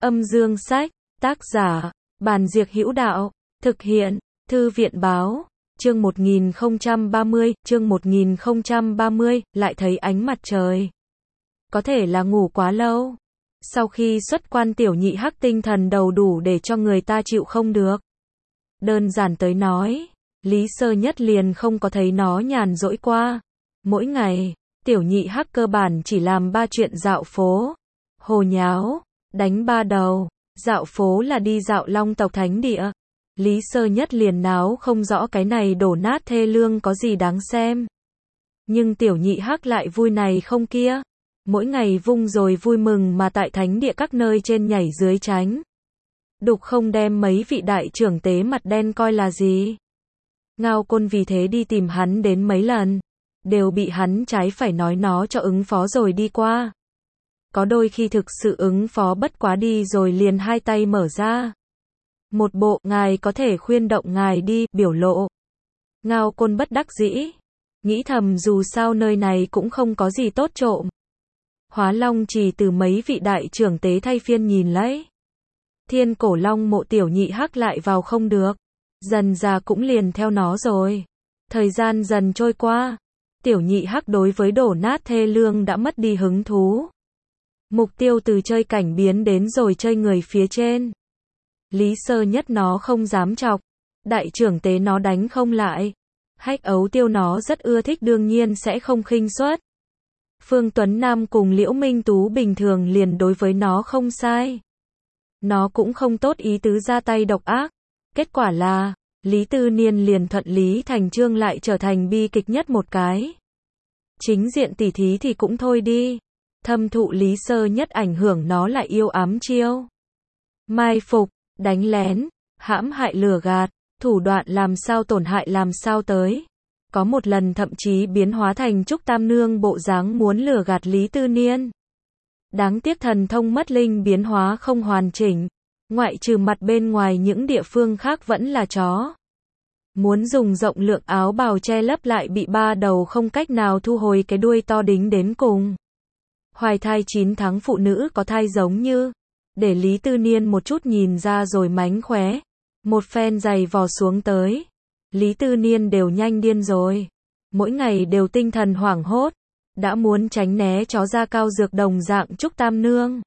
Âm dương sách, tác giả, Bàn Diệc Hữu Đạo, thực hiện, Thư viện báo, chương 1030, lại thấy ánh mặt trời. Có thể là ngủ quá lâu. Sau khi xuất quan Tiểu Nhị Hắc tinh thần đầu đủ để cho người ta chịu không được. Đơn giản tới nói, Lý Sơ Nhất liền không có thấy nó nhàn rỗi qua. Mỗi ngày, Tiểu Nhị Hắc cơ bản chỉ làm 3 chuyện: dạo phố, hồ nháo, đánh ba đầu. Dạo phố là đi dạo Long tộc thánh địa. Lý Sơ Nhất liền náo không rõ cái này đổ nát thê lương có gì đáng xem. Nhưng Tiểu Nhị Hắc lại vui này không kia. Mỗi ngày vung rồi vui mừng mà tại thánh địa các nơi trên nhảy dưới tránh. Đục không đem mấy vị đại trưởng tế mặt đen coi là gì. Ngao Côn vì thế đi tìm hắn đến mấy lần. Đều bị hắn trái phải nói nó cho ứng phó rồi đi qua. Có đôi khi thực sự ứng phó bất quá đi rồi liền hai tay mở ra. Một bộ, ngài có thể khuyên động ngài đi, biểu lộ. Ngao Côn bất đắc dĩ. Nghĩ thầm dù sao nơi này cũng không có gì tốt trộm. Hóa Long Trì từ mấy vị đại trưởng tế thay phiên nhìn lấy. Thiên Cổ Long mộ Tiểu Nhị Hắc lại vào không được. Dần già cũng liền theo nó rồi. Thời gian dần trôi qua. Tiểu Nhị Hắc đối với đổ nát thê lương đã mất đi hứng thú. Mục tiêu từ chơi cảnh biến đến rồi chơi người phía trên. Lý Sơ Nhất nó không dám chọc. Đại trưởng tế nó đánh không lại. Hách Ấu Tiêu nó rất ưa thích đương nhiên sẽ không khinh suất. Phương Tuấn Nam cùng Liễu Minh Tú bình thường liền đối với nó không sai. Nó cũng không tốt ý tứ ra tay độc ác. Kết quả là, Lý Tư Niên liền thuận lý thành chương lại trở thành bi kịch nhất một cái. Chính diện tỉ thí thì cũng thôi đi. Thâm thụ Lý Sơ Nhất ảnh hưởng nó lại yêu ám chiêu. Mai phục, đánh lén, hãm hại lừa gạt, thủ đoạn làm sao tổn hại làm sao tới. Có một lần thậm chí biến hóa thành Trúc Tam Nương bộ dáng muốn lừa gạt Lý Tư Niên. Đáng tiếc thần thông mất linh biến hóa không hoàn chỉnh. Ngoại trừ mặt bên ngoài những địa phương khác vẫn là chó. Muốn dùng rộng lượng áo bào che lấp lại bị ba đầu không cách nào thu hồi cái đuôi to đính đến cùng. Hoài thai 9 tháng phụ nữ có thai giống như. Để Lý Tư Niên một chút nhìn ra rồi mánh khóe. Một phen giày vò xuống tới. Lý Tư Niên đều nhanh điên rồi. Mỗi ngày đều tinh thần hoảng hốt. Đã muốn tránh né chó da cao dược đồng dạng Trúc Tam Nương.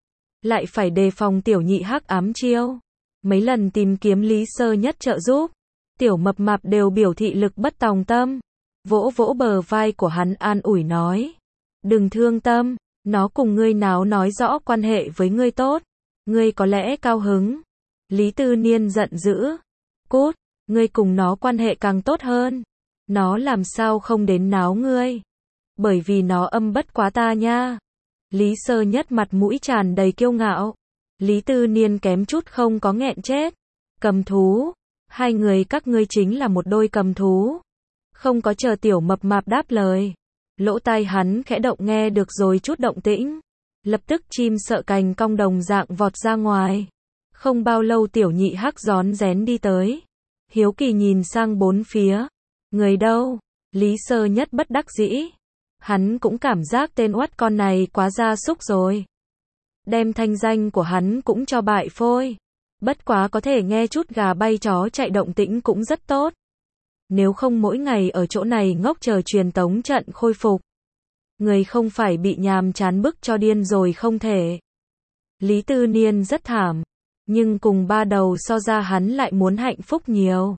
Lại phải đề phòng Tiểu Nhị Hắc ám chiêu. Mấy lần tìm kiếm Lý Sơ Nhất trợ giúp. Tiểu Mập Mạp đều biểu thị lực bất tòng tâm. Vỗ vỗ bờ vai của hắn an ủi nói. Đừng thương tâm. Nó cùng ngươi náo nói rõ quan hệ với ngươi tốt. Ngươi có lẽ cao hứng. Lý Tư Niên giận dữ. Cút, ngươi cùng nó quan hệ càng tốt hơn. Nó làm sao không đến náo ngươi. Bởi vì nó âm bất quá ta nha. Lý Sơ Nhất mặt mũi tràn đầy kiêu ngạo. Lý Tư Niên kém chút không có nghẹn chết. Cầm thú. Hai người các ngươi chính là một đôi cầm thú. Không có chờ Tiểu Mập Mạp đáp lời. Lỗ tai hắn khẽ động nghe được rồi chút động tĩnh. Lập tức chim sợ cành cong đồng dạng vọt ra ngoài. Không bao lâu Tiểu Nhị Hắc rón rén đi tới. Hiếu kỳ nhìn sang bốn phía. Người đâu? Lý Sơ Nhất bất đắc dĩ. Hắn cũng cảm giác tên oắt con này quá gia súc rồi. Đem thanh danh của hắn cũng cho bại phôi. Bất quá có thể nghe chút gà bay chó chạy động tĩnh cũng rất tốt. Nếu không mỗi ngày ở chỗ này ngốc chờ truyền tống trận khôi phục. Người không phải bị nhàm chán bức cho điên rồi không thể. Lý Tư Niên rất thảm. Nhưng cùng ba đầu so ra hắn lại muốn hạnh phúc nhiều.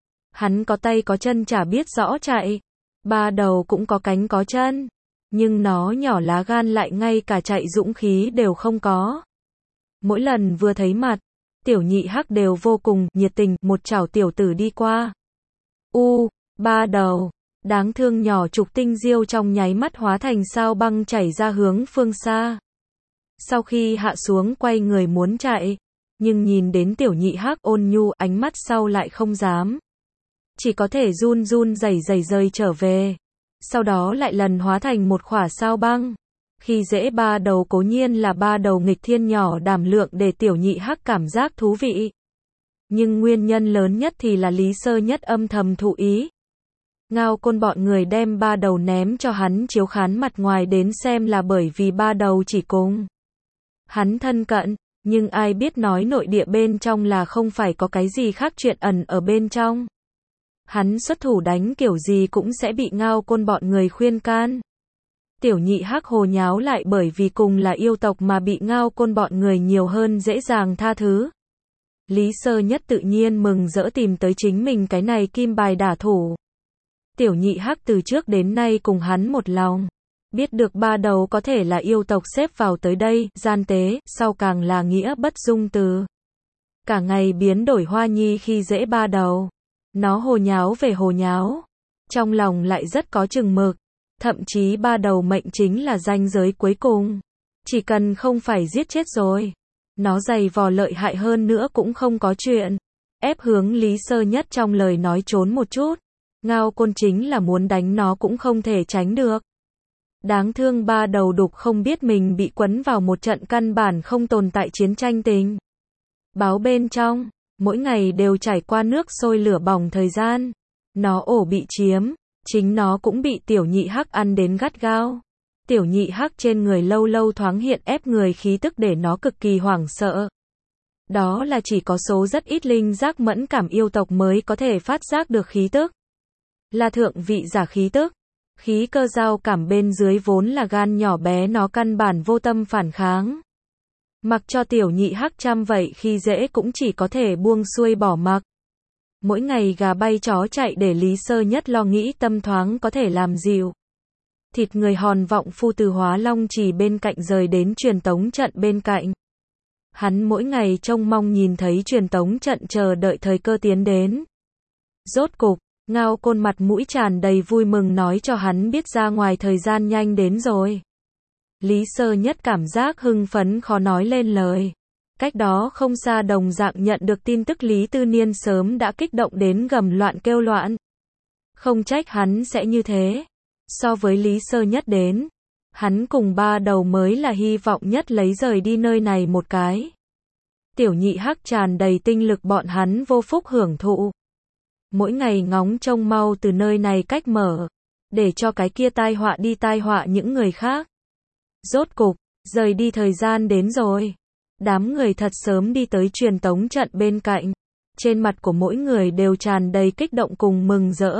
Hắn có tay có chân chả biết rõ chạy. Ba đầu cũng có cánh có chân. Nhưng nó nhỏ lá gan lại ngay cả chạy dũng khí đều không có. Mỗi lần vừa thấy mặt, Tiểu Nhị Hắc đều vô cùng nhiệt tình, một chảo tiểu tử đi qua. Ba đầu, đáng thương nhỏ trục tinh diêu trong nháy mắt hóa thành sao băng chảy ra hướng phương xa. Sau khi hạ xuống quay người muốn chạy, nhưng nhìn đến Tiểu Nhị Hắc ôn nhu ánh mắt sau lại không dám. Chỉ có thể run run rẩy rời trở về. Sau đó lại lần hóa thành một khỏa sao băng. Khi dễ ba đầu cố nhiên là ba đầu nghịch thiên nhỏ đảm lượng để Tiểu Nhị Hắc cảm giác thú vị. Nhưng nguyên nhân lớn nhất thì là Lý Sơ Nhất âm thầm thụ ý. Ngao Côn bọn người đem ba đầu ném cho hắn chiếu khán mặt ngoài đến xem là bởi vì ba đầu chỉ cùng hắn thân cận, Nhưng ai biết nói nội địa bên trong là không phải có cái gì khác chuyện ẩn ở bên trong. Hắn xuất thủ đánh kiểu gì cũng sẽ bị Ngao Côn bọn người khuyên can. Tiểu nhị hắc hồ nháo lại bởi vì cùng là yêu tộc mà bị Ngao Côn bọn người nhiều hơn dễ dàng tha thứ. Lý Sơ Nhất tự nhiên mừng rỡ tìm tới chính mình cái này kim bài đả thủ. Tiểu nhị hắc từ trước đến nay cùng hắn một lòng. Biết được ba đầu có thể là yêu tộc xếp vào tới đây, gian tế, sau càng là nghĩa bất dung từ. Cả ngày biến đổi hoa nhi khi dễ ba đầu. Nó hồ nháo về hồ nháo. Trong lòng lại rất có chừng mực. Thậm chí ba đầu mệnh chính là ranh giới cuối cùng. Chỉ cần không phải giết chết rồi. Nó dày vò lợi hại hơn nữa cũng không có chuyện. Ép hướng Lý Sơ Nhất trong lời nói trốn một chút. Ngao Côn chính là muốn đánh nó cũng không thể tránh được. Đáng thương ba đầu đục không biết mình bị quấn vào một trận căn bản không tồn tại chiến tranh tình. Báo bên trong, mỗi ngày đều trải qua nước sôi lửa bỏng thời gian. Nó ổ bị chiếm, chính nó cũng bị tiểu nhị hắc ăn đến gắt gao. Tiểu nhị hắc trên người lâu lâu thoáng hiện ép người khí tức để nó cực kỳ hoảng sợ. Đó là chỉ có số rất ít linh giác mẫn cảm yêu tộc mới có thể phát giác được khí tức. Là thượng vị giả khí tức. Khí cơ giao cảm bên dưới vốn là gan nhỏ bé nó căn bản vô tâm phản kháng. Mặc cho tiểu nhị hắc chăm vậy khi dễ cũng chỉ có thể buông xuôi bỏ mặc. Mỗi ngày gà bay chó chạy để Lý Sơ Nhất lo nghĩ tâm thoáng có thể làm dịu. Thịt người hòn vọng phu từ Hóa Long Chỉ bên cạnh rời đến truyền tống trận bên cạnh. Hắn mỗi ngày trông mong nhìn thấy truyền tống trận chờ đợi thời cơ tiến đến. Rốt cục, Ngao Côn mặt mũi tràn đầy vui mừng nói cho hắn biết ra ngoài thời gian nhanh đến rồi. Lý Sơ Nhất cảm giác hưng phấn khó nói lên lời. Cách đó không xa đồng dạng nhận được tin tức Lý Tư Niên sớm đã kích động đến gầm loạn kêu loạn. Không trách hắn sẽ như thế. So với Lý Sơ Nhất đến, hắn cùng ba đầu mới là hy vọng nhất lấy rời đi nơi này một cái. Tiểu nhị hắc tràn đầy tinh lực bọn hắn vô phúc hưởng thụ. Mỗi ngày ngóng trông mau từ nơi này cách mở, để cho cái kia tai họa đi tai họa những người khác. Rốt cục, rời đi thời gian đến rồi. Đám người thật sớm đi tới truyền tống trận bên cạnh. Trên mặt của mỗi người đều tràn đầy kích động cùng mừng rỡ.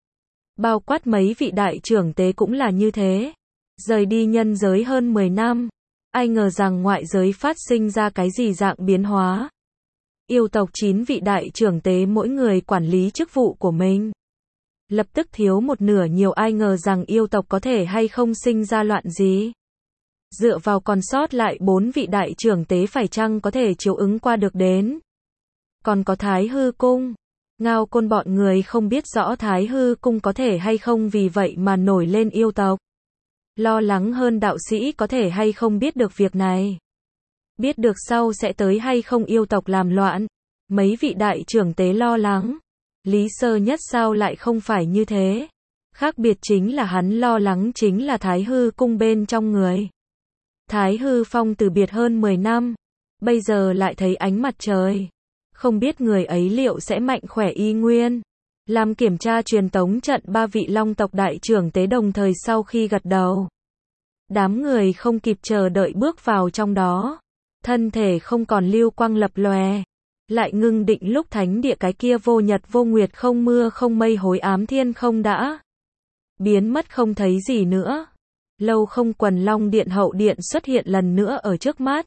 Bao quát mấy vị đại trưởng tế cũng là như thế. Rời đi nhân giới hơn 10 năm. Ai ngờ rằng ngoại giới phát sinh ra cái gì dạng biến hóa. Yêu tộc 9 vị đại trưởng tế mỗi người quản lý chức vụ của mình. Lập tức thiếu một nửa nhiều ai ngờ rằng yêu tộc có thể hay không sinh ra loạn gì. Dựa vào còn sót lại 4 vị đại trưởng tế phải chăng có thể chiếu ứng qua được đến. Còn có Thái Hư Cung. Ngao Côn bọn người không biết rõ Thái Hư Cung có thể hay không vì vậy mà nổi lên yêu tộc. Lo lắng hơn đạo sĩ có thể hay không biết được việc này. Biết được sau sẽ tới hay không yêu tộc làm loạn. Mấy vị đại trưởng tế lo lắng. Lý Sơ Nhất sao lại không phải như thế. Khác biệt chính là hắn lo lắng chính là Thái Hư Cung bên trong người. Thái Hư Phong từ biệt hơn 10 năm. Bây giờ lại thấy ánh mặt trời. Không biết người ấy liệu sẽ mạnh khỏe y nguyên. Làm kiểm tra truyền tống trận ba vị long tộc đại trưởng tế đồng thời sau khi gật đầu. Đám người không kịp chờ đợi bước vào trong đó. Thân thể không còn lưu quang lập lòe. Lại ngưng định lúc thánh địa cái kia vô nhật vô nguyệt không mưa không mây hối ám thiên không đã. Biến mất không thấy gì nữa. Lâu không quần long điện hậu điện xuất hiện lần nữa ở trước mắt.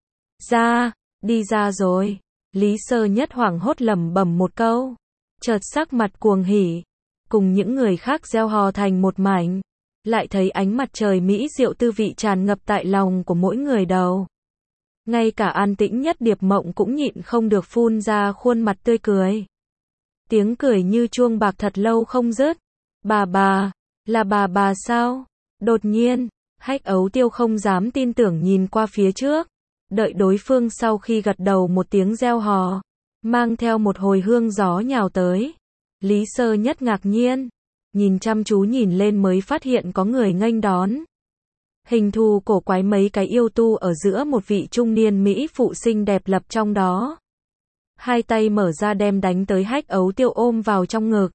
Ra, đi ra rồi. Lý Sơ Nhất hoảng hốt lẩm bẩm một câu. Chợt sắc mặt cuồng hỉ. Cùng những người khác reo hò thành một mảnh. Lại thấy ánh mặt trời mỹ diệu tư vị tràn ngập tại lòng của mỗi người đầu. Ngay cả an tĩnh nhất Điệp Mộng cũng nhịn không được phun ra khuôn mặt tươi cười. Tiếng cười như chuông bạc thật lâu không dứt. Bà, là bà sao? Đột nhiên, Hách Ấu Tiêu không dám tin tưởng nhìn qua phía trước. Đợi đối phương sau khi gật đầu một tiếng reo hò, mang theo một hồi hương gió nhào tới. Lý Sơ Nhất ngạc nhiên, nhìn chăm chú nhìn lên mới phát hiện có người nghênh đón. Hình thù cổ quái mấy cái yêu tu ở giữa một vị trung niên mỹ phụ xinh đẹp lập trong đó. Hai tay mở ra đem đánh tới Hách Ấu Tiêu ôm vào trong ngực.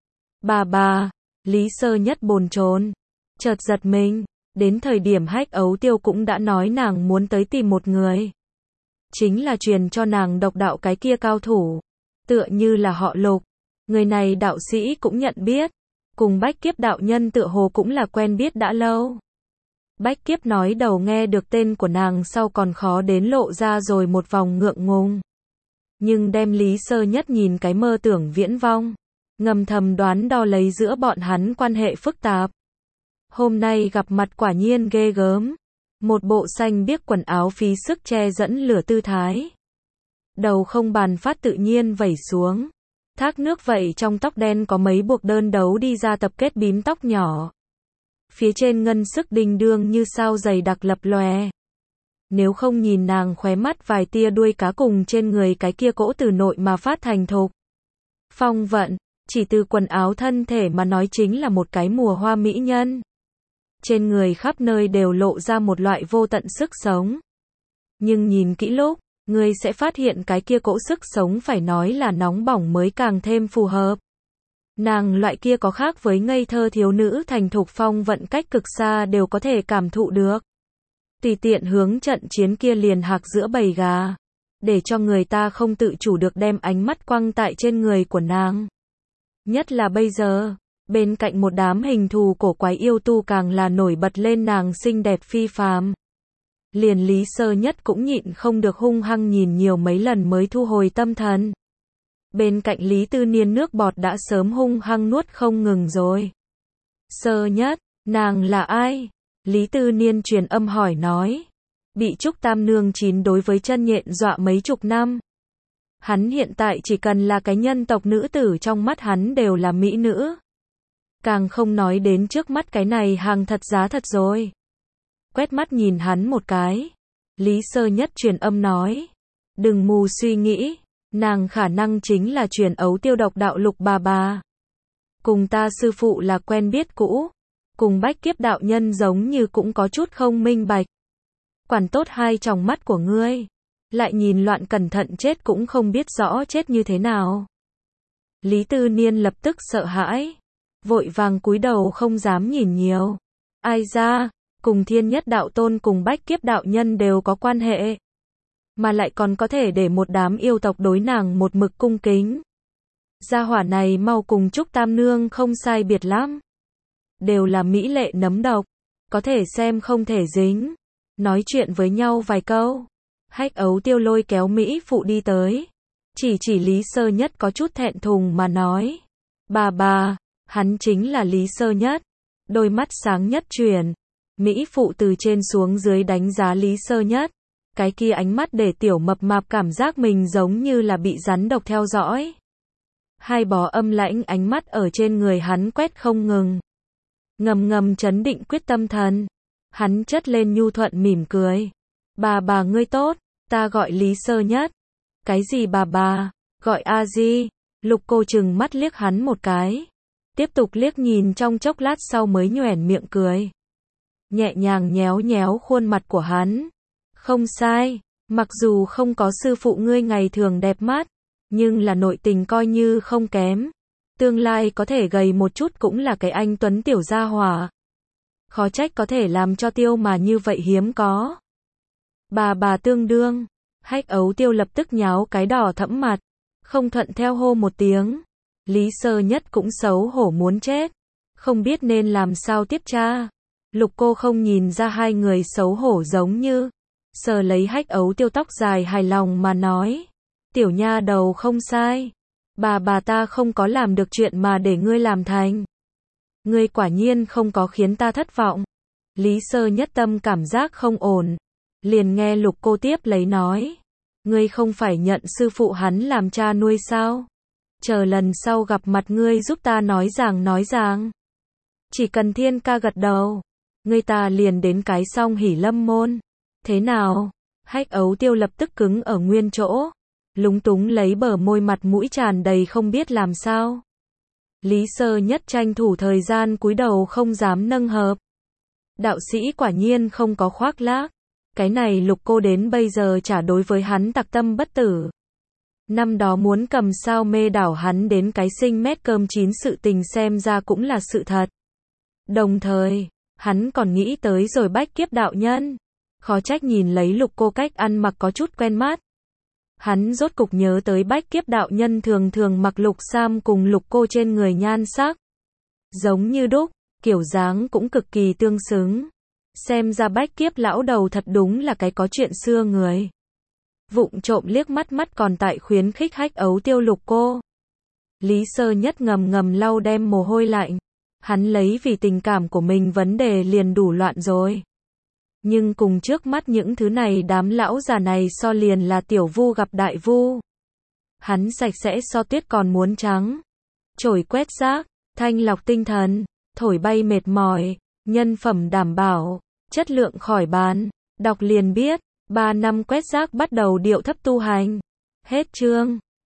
Bà, Lý Sơ Nhất bồn chồn, chợt giật mình, đến thời điểm Hách Ấu Tiêu cũng đã nói nàng muốn tới tìm một người. chính là truyền cho nàng độc đạo cái kia cao thủ. Tựa như là họ Lục. Người này đạo sĩ cũng nhận biết. Cùng Bách Kiếp đạo nhân tựa hồ cũng là quen biết đã lâu. Bách Kiếp nói đầu nghe được tên của nàng sau còn khó đến lộ ra rồi một vòng ngượng ngùng. Nhưng đem Lý Sơ Nhất nhìn cái mơ tưởng viễn vong. Ngầm thầm đoán đo lấy giữa bọn hắn quan hệ phức tạp. Hôm nay gặp mặt quả nhiên ghê gớm. Một bộ xanh biếc quần áo phí sức che dẫn lửa tư thái. Đầu không bàn phát tự nhiên vẩy xuống. Thác nước vậy trong tóc đen có mấy buộc đơn đấu đi ra tập kết bím tóc nhỏ. Phía trên ngân sức đinh đương như sao dày đặc lập lòe. Nếu không nhìn nàng khóe mắt vài tia đuôi cá cùng trên người cái kia cỗ từ nội mà phát thành thục. Phong vận, chỉ từ quần áo thân thể mà nói chính là một cái mùa hoa mỹ nhân. Trên người khắp nơi đều lộ ra một loại vô tận sức sống. Nhưng nhìn kỹ lúc, ngươi sẽ phát hiện cái kia cỗ sức sống phải nói là nóng bỏng mới càng thêm phù hợp. Nàng loại kia có khác với ngây thơ thiếu nữ thành thục phong vận cách cực xa đều có thể cảm thụ được. Tùy tiện hướng trận chiến kia liền hạc giữa bầy gà. Để cho người ta không tự chủ được đem ánh mắt quăng tại trên người của nàng. Nhất là bây giờ, bên cạnh một đám hình thù cổ quái yêu tu càng là nổi bật lên nàng xinh đẹp phi phàm. Liền Lý Sơ Nhất cũng nhịn không được hung hăng nhìn nhiều mấy lần mới thu hồi tâm thần. Bên cạnh Lý Tư Niên nước bọt đã sớm hung hăng nuốt không ngừng rồi. Sơ Nhất, nàng là ai? Lý Tư Niên truyền âm hỏi nói. Bị Trúc Tam Nương chín đối với chân nhện dọa mấy chục năm. Hắn hiện tại chỉ cần là cái nhân tộc nữ tử trong mắt hắn đều là mỹ nữ. Càng không nói đến trước mắt cái này hàng thật giá thật rồi. Quét mắt nhìn hắn một cái. Lý Sơ Nhất truyền âm nói. Đừng mù suy nghĩ. Nàng khả năng chính là truyền ấu tiêu độc đạo Lục bà. Cùng ta sư phụ là quen biết cũ. Cùng Bách Kiếp đạo nhân giống như cũng có chút không minh bạch. Quản tốt hai tròng mắt của ngươi. Lại nhìn loạn cẩn thận chết cũng không biết rõ chết như thế nào. Lý Tư Niên lập tức sợ hãi. Vội vàng cúi đầu không dám nhìn nhiều. Ai ra, cùng Thiên Nhất đạo tôn cùng Bách Kiếp đạo nhân đều có quan hệ. Mà lại còn có thể để một đám yêu tộc đối nàng một mực cung kính. Gia hỏa này mau cùng Trúc Tam Nương không sai biệt lắm. Đều là mỹ lệ nấm độc. Có thể xem không thể dính. Nói chuyện với nhau vài câu. Hách Ấu Tiêu lôi kéo Mỹ phụ đi tới. Chỉ Lý Sơ Nhất có chút thẹn thùng mà nói. Bà, hắn chính là Lý Sơ Nhất. Đôi mắt sáng nhất chuyển. Mỹ phụ từ trên xuống dưới đánh giá Lý Sơ Nhất. Cái kia ánh mắt để tiểu mập mạp cảm giác mình giống như là bị rắn độc theo dõi. Hai bó âm lãnh ánh mắt ở trên người hắn quét không ngừng. Ngầm chấn định quyết tâm thần. Hắn chất lên nhu thuận mỉm cười. Bà ngươi tốt, ta gọi Lý Sơ Nhất. Cái gì bà, gọi A Di. Lục cô chừng mắt liếc hắn một cái. Tiếp tục liếc nhìn trong chốc lát sau mới nhoẻn miệng cười. Nhẹ nhàng nhéo khuôn mặt của hắn. Không sai, mặc dù không có sư phụ ngươi ngày thường đẹp mắt, nhưng là nội tình coi như không kém. Tương lai có thể gầy một chút cũng là cái anh tuấn tiểu gia hỏa. Khó trách có thể làm cho Tiêu mà như vậy hiếm có. Bà tương đương. Hách Ấu Tiêu lập tức nháo cái đỏ thẫm mặt. Không thuận theo hô một tiếng. Lý Sơ Nhất cũng xấu hổ muốn chết. Không biết nên làm sao tiếp tra. Lục cô không nhìn ra hai người xấu hổ giống như. Sờ lấy Hách Ấu Tiêu tóc dài hài lòng mà nói. Tiểu nha đầu không sai. Bà ta không có làm được chuyện mà để ngươi làm thành. Ngươi quả nhiên không có khiến ta thất vọng. Lý Sơ Nhất tâm cảm giác không ổn. Liền nghe Lục cô tiếp lấy nói. Ngươi không phải nhận sư phụ hắn làm cha nuôi sao? Chờ lần sau gặp mặt ngươi giúp ta nói ràng. Chỉ cần Thiên ca gật đầu. Ngươi ta liền đến cái song hỉ lâm môn. Thế nào? Hách Ấu Tiêu lập tức cứng ở nguyên chỗ. Lúng túng lấy bờ môi mặt mũi tràn đầy không biết làm sao. Lý Sơ Nhất tranh thủ thời gian cúi đầu không dám nâng hợp. Đạo sĩ quả nhiên không có khoác lác. Cái này Lục cô đến bây giờ chả đối với hắn tặc tâm bất tử. Năm đó muốn cầm sao mê đảo hắn đến cái sinh mét cơm chín sự tình xem ra cũng là sự thật. Đồng thời, hắn còn nghĩ tới rồi Bách Kiếp đạo nhân. Khó trách nhìn lấy Lục cô cách ăn mặc có chút quen mắt. Hắn rốt cục nhớ tới Bách Kiếp đạo nhân thường thường mặc lục sam cùng lục cô trên người nhan sắc giống như đúc, kiểu dáng cũng cực kỳ tương xứng. Xem ra Bách Kiếp lão đầu thật đúng là cái có chuyện xưa người. Vụng trộm liếc mắt mắt còn tại khuyến khích hách ấu tiêu lục cô. Lý Sơ Nhất ngầm ngầm lau đem mồ hôi lạnh. Hắn lấy vì tình cảm của mình vấn đề liền đủ loạn rồi. Nhưng cùng trước mắt những thứ này đám lão già này so liền là tiểu vu gặp đại vu. Hắn sạch sẽ so tuyết còn muốn trắng. Chổi quét rác, thanh lọc tinh thần, thổi bay mệt mỏi, nhân phẩm đảm bảo, chất lượng khỏi bàn. Đọc liền biết, 3 năm quét rác bắt đầu điệu thấp tu hành. Hết chương.